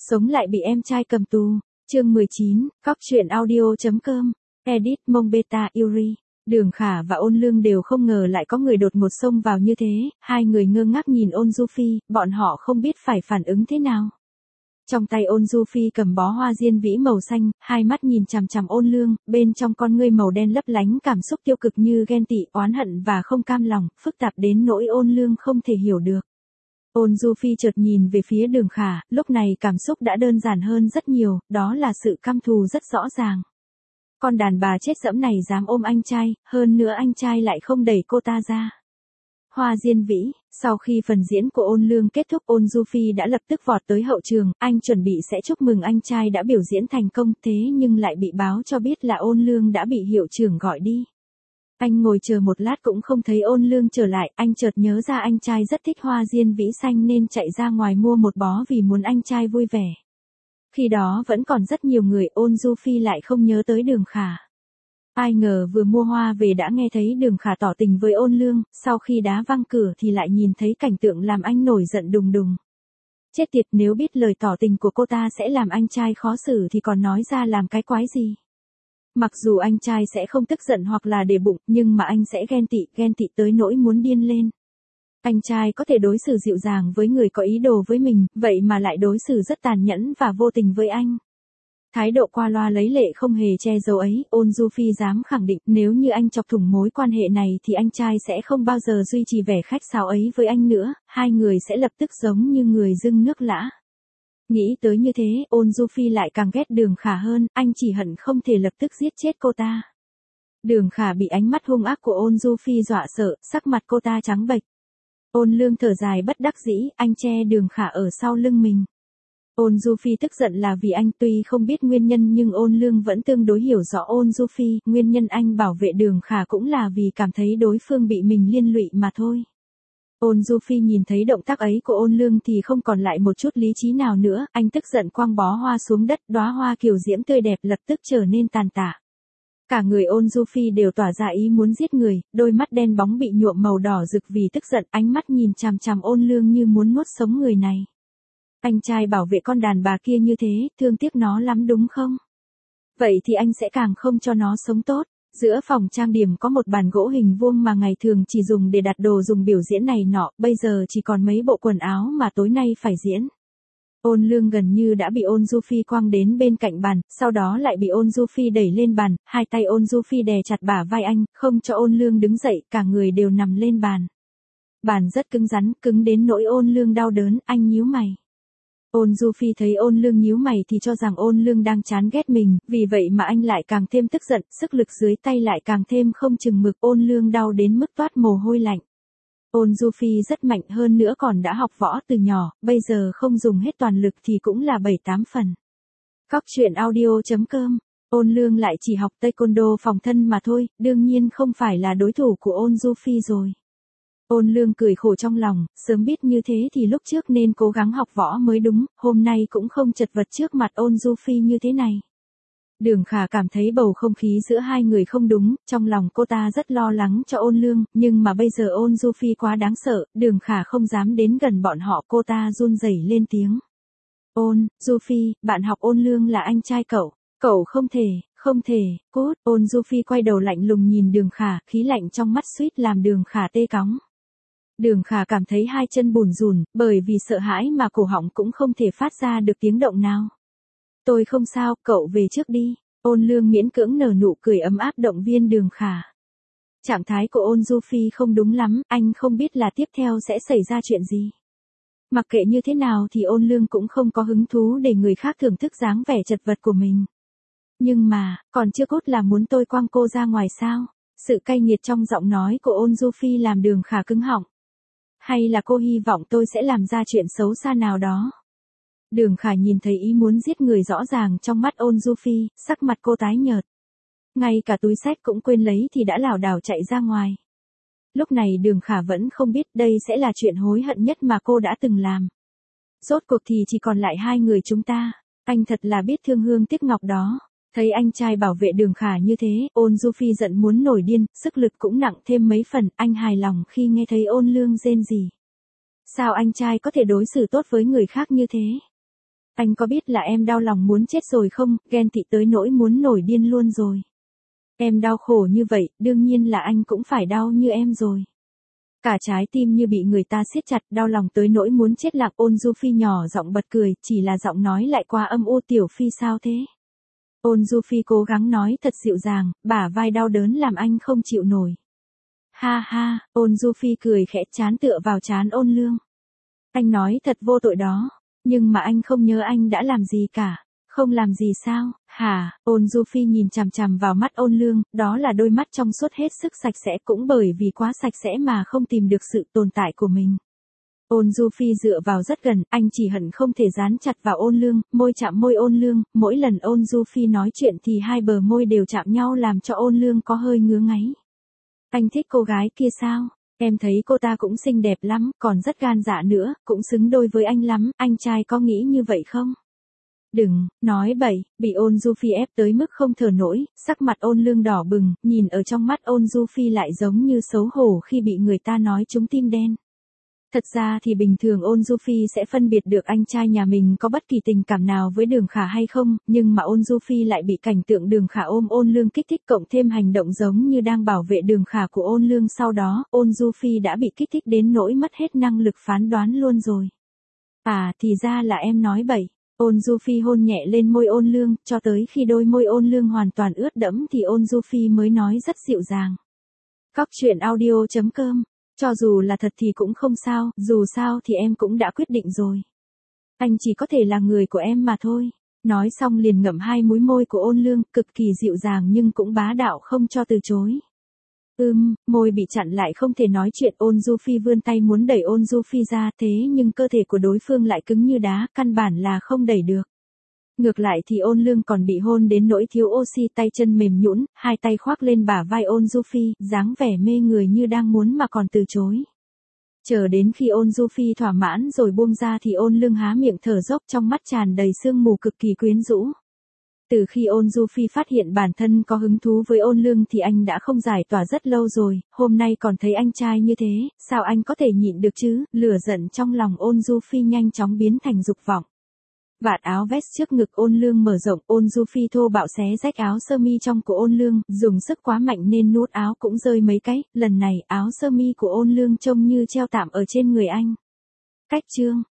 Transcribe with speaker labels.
Speaker 1: Sống lại bị em trai cầm tù. Chương 19, Cóc truyện audio.com. Edit Mông Beta Yuri. Đường Khả và Ôn Lương đều không ngờ lại có người đột ngột xông vào như thế, hai người ngơ ngác nhìn Ôn Du Phi, bọn họ không biết phải phản ứng thế nào. Trong tay Ôn Du Phi cầm bó hoa diên vĩ màu xanh, hai mắt nhìn chằm chằm Ôn Lương, bên trong con ngươi màu đen lấp lánh cảm xúc tiêu cực như ghen tị, oán hận và không cam lòng, phức tạp đến nỗi Ôn Lương không thể hiểu được. Ôn Du Phi chợt nhìn về phía Đường Khả, lúc này cảm xúc đã đơn giản hơn rất nhiều, đó là sự căm thù rất rõ ràng. Con đàn bà chết dẫm này dám ôm anh trai, hơn nữa anh trai lại không đẩy cô ta ra. Hoa diên vĩ, sau khi phần diễn của Ôn Lương kết thúc, Ôn Du Phi đã lập tức vọt tới hậu trường, anh chuẩn bị sẽ chúc mừng anh trai đã biểu diễn thành công, thế nhưng lại bị báo cho biết là Ôn Lương đã bị hiệu trưởng gọi đi. Anh ngồi chờ một lát cũng không thấy Ôn Lương trở lại, anh chợt nhớ ra anh trai rất thích hoa diên vĩ xanh nên chạy ra ngoài mua một bó vì muốn anh trai vui vẻ. Khi đó vẫn còn rất nhiều người, Ôn Du Phi lại không nhớ tới Đường Khả. Ai ngờ vừa mua hoa về đã nghe thấy Đường Khả tỏ tình với Ôn Lương, sau khi đá văng cửa thì lại nhìn thấy cảnh tượng làm anh nổi giận đùng đùng. Chết tiệt, nếu biết lời tỏ tình của cô ta sẽ làm anh trai khó xử thì còn nói ra làm cái quái gì. Mặc dù anh trai sẽ không tức giận hoặc là để bụng, nhưng mà anh sẽ ghen tị tới nỗi muốn điên lên. Anh trai có thể đối xử dịu dàng với người có ý đồ với mình, vậy mà lại đối xử rất tàn nhẫn và vô tình với anh. Thái độ qua loa lấy lệ không hề che giấu ấy, Ôn Du Phi dám khẳng định nếu như anh chọc thủng mối quan hệ này thì anh trai sẽ không bao giờ duy trì vẻ khách sáo ấy với anh nữa, hai người sẽ lập tức giống như người dưng nước lã. Nghĩ tới như thế, Ôn Du Phi lại càng ghét Đường Khả hơn, anh chỉ hận không thể lập tức giết chết cô ta. Đường Khả bị ánh mắt hung ác của Ôn Du Phi dọa sợ, sắc mặt cô ta trắng bệch. Ôn Lương thở dài bất đắc dĩ, anh che Đường Khả ở sau lưng mình. Ôn Du Phi tức giận là vì anh tuy không biết nguyên nhân nhưng Ôn Lương vẫn tương đối hiểu rõ Ôn Du Phi, nguyên nhân anh bảo vệ Đường Khả cũng là vì cảm thấy đối phương bị mình liên lụy mà thôi. Ôn Du Phi nhìn thấy động tác ấy của Ôn Lương thì không còn lại một chút lý trí nào nữa, anh tức giận quăng bó hoa xuống đất, đóa hoa kiều diễm tươi đẹp lập tức trở nên tàn tạ. Cả người Ôn Du Phi đều tỏa ra ý muốn giết người, đôi mắt đen bóng bị nhuộm màu đỏ rực vì tức giận, ánh mắt nhìn chằm chằm Ôn Lương như muốn nuốt sống người này. Anh trai bảo vệ con đàn bà kia như thế, thương tiếc nó lắm đúng không? Vậy thì anh sẽ càng không cho nó sống tốt. Giữa phòng trang điểm có một bàn gỗ hình vuông mà ngày thường chỉ dùng để đặt đồ dùng biểu diễn này nọ, bây giờ chỉ còn mấy bộ quần áo mà tối nay phải diễn. Ôn Lương gần như đã bị Ôn Du Phi quăng đến bên cạnh bàn, sau đó lại bị Ôn Du Phi đẩy lên bàn, hai tay Ôn Du Phi đè chặt bả vai anh, không cho Ôn Lương đứng dậy, cả người đều nằm lên bàn. Bàn rất cứng rắn, cứng đến nỗi Ôn Lương đau đớn, anh nhíu mày. Ôn Du Phi thấy Ôn Lương nhíu mày thì cho rằng Ôn Lương đang chán ghét mình, vì vậy mà anh lại càng thêm tức giận, sức lực dưới tay lại càng thêm không chừng mực, Ôn Lương đau đến mức toát mồ hôi lạnh. Ôn Du Phi rất mạnh hơn nữa còn đã học võ từ nhỏ, bây giờ không dùng hết toàn lực thì cũng là 7-8 phần. Cóc truyện audio.com. Ôn Lương lại chỉ học taekwondo phòng thân mà thôi, đương nhiên không phải là đối thủ của Ôn Du Phi rồi. Ôn Lương cười khổ trong lòng, sớm biết như thế thì lúc trước nên cố gắng học võ mới đúng, hôm nay cũng không chật vật trước mặt Ôn Du Phi như thế này. Đường Khả cảm thấy bầu không khí giữa hai người không đúng, trong lòng cô ta rất lo lắng cho Ôn Lương, nhưng mà bây giờ Ôn Du Phi quá đáng sợ, Đường Khả không dám đến gần bọn họ, cô ta run rẩy lên tiếng. Ôn Du Phi, bạn học Ôn Lương là anh trai cậu không thể, cút. Ôn Du Phi quay đầu lạnh lùng nhìn Đường Khả, khí lạnh trong mắt suýt làm Đường Khả tê cóng. Đường Khả cảm thấy hai chân bủn rủn, bởi vì sợ hãi mà cổ họng cũng không thể phát ra được tiếng động nào. Tôi không sao, cậu về trước đi. Ôn Lương miễn cưỡng nở nụ cười ấm áp động viên Đường Khả. Trạng thái của Ôn Du Phi không đúng lắm, anh không biết là tiếp theo sẽ xảy ra chuyện gì. Mặc kệ như thế nào thì Ôn Lương cũng không có hứng thú để người khác thưởng thức dáng vẻ chật vật của mình. Nhưng mà, còn chưa cốt là muốn tôi quăng cô ra ngoài sao? Sự cay nghiệt trong giọng nói của Ôn Du Phi làm Đường Khả cứng họng. Hay là cô hy vọng tôi sẽ làm ra chuyện xấu xa nào đó? Đường Khả nhìn thấy ý muốn giết người rõ ràng trong mắt Ôn Du Phi, sắc mặt cô tái nhợt. Ngay cả túi xách cũng quên lấy thì đã lảo đảo chạy ra ngoài. Lúc này Đường Khả vẫn không biết đây sẽ là chuyện hối hận nhất mà cô đã từng làm. Rốt cuộc thì chỉ còn lại hai người chúng ta. Anh thật là biết thương hương tiếc ngọc đó. Thấy anh trai bảo vệ Đường Khả như thế, Ôn Du Phi giận muốn nổi điên, sức lực cũng nặng thêm mấy phần, anh hài lòng khi nghe thấy Ôn Lương rên rỉ. Sao anh trai có thể đối xử tốt với người khác như thế? Anh có biết là em đau lòng muốn chết rồi không, ghen tị tới nỗi muốn nổi điên luôn rồi. Em đau khổ như vậy, đương nhiên là anh cũng phải đau như em rồi. Cả trái tim như bị người ta siết chặt, đau lòng tới nỗi muốn chết lạc. Ôn Du Phi nhỏ giọng bật cười, chỉ là giọng nói lại quá âm u. Tiểu Phi sao thế? Ôn Du Phi cố gắng nói thật dịu dàng, bả vai đau đớn làm anh không chịu nổi. Ha ha, Ôn Du Phi cười khẽ, trán tựa vào trán Ôn Lương. Anh nói thật vô tội đó, nhưng mà anh không nhớ anh đã làm gì cả. Không làm gì sao, hả? Ôn Du Phi nhìn chằm chằm vào mắt Ôn Lương, đó là đôi mắt trong suốt hết sức sạch sẽ, cũng bởi vì quá sạch sẽ mà không tìm được sự tồn tại của mình. Ôn Du Phi dựa vào rất gần, anh chỉ hận không thể dán chặt vào Ôn Lương, môi chạm môi Ôn Lương, mỗi lần Ôn Du Phi nói chuyện thì hai bờ môi đều chạm nhau làm cho Ôn Lương có hơi ngứa ngáy. Anh thích cô gái kia sao? Em thấy cô ta cũng xinh đẹp lắm, còn rất gan dạ nữa, cũng xứng đôi với anh lắm, anh trai có nghĩ như vậy không? Đừng, nói bậy, bị Ôn Du Phi ép tới mức không thở nổi, sắc mặt Ôn Lương đỏ bừng, nhìn ở trong mắt Ôn Du Phi lại giống như xấu hổ khi bị người ta nói trúng tim đen. Thật ra thì bình thường Ôn Du Phi sẽ phân biệt được anh trai nhà mình có bất kỳ tình cảm nào với Đường Khả hay không, nhưng mà Ôn Du Phi lại bị cảnh tượng Đường Khả ôm Ôn Lương kích thích, cộng thêm hành động giống như đang bảo vệ Đường Khả của Ôn Lương, sau đó, Ôn Du Phi đã bị kích thích đến nỗi mất hết năng lực phán đoán luôn rồi. À, thì ra là em nói bậy. Ôn Du Phi hôn nhẹ lên môi Ôn Lương, cho tới khi đôi môi Ôn Lương hoàn toàn ướt đẫm thì Ôn Du Phi mới nói rất dịu dàng. Cóc truyện audio.com. Cho dù là thật thì cũng không sao, dù sao thì em cũng đã quyết định rồi. Anh chỉ có thể là người của em mà thôi. Nói xong liền ngậm hai múi môi của Ôn Lương, cực kỳ dịu dàng nhưng cũng bá đạo không cho từ chối. Môi bị chặn lại không thể nói chuyện. Ôn Du Phi vươn tay muốn đẩy Ôn Du Phi ra, thế nhưng cơ thể của đối phương lại cứng như đá, căn bản là không đẩy được. Ngược lại thì Ôn Lương còn bị hôn đến nỗi thiếu oxy, tay chân mềm nhũn, hai tay khoác lên bả vai Ôn Du Phi, dáng vẻ mê người như đang muốn mà còn từ chối. Chờ đến khi Ôn Du Phi thỏa mãn rồi buông ra thì Ôn Lương há miệng thở dốc, trong mắt tràn đầy sương mù, cực kỳ quyến rũ. Từ khi Ôn Du Phi phát hiện bản thân có hứng thú với Ôn Lương thì anh đã không giải tỏa rất lâu rồi, hôm nay còn thấy anh trai như thế, sao anh có thể nhịn được chứ? Lửa giận trong lòng Ôn Du Phi nhanh chóng biến thành dục vọng. Vạt áo vest trước ngực Ôn Lương mở rộng, Ôn Du Phi thô bạo xé rách áo sơ mi trong của Ôn Lương, dùng sức quá mạnh nên nút áo cũng rơi mấy cái, lần này áo sơ mi của Ôn Lương trông như treo tạm ở trên người anh. Cách chương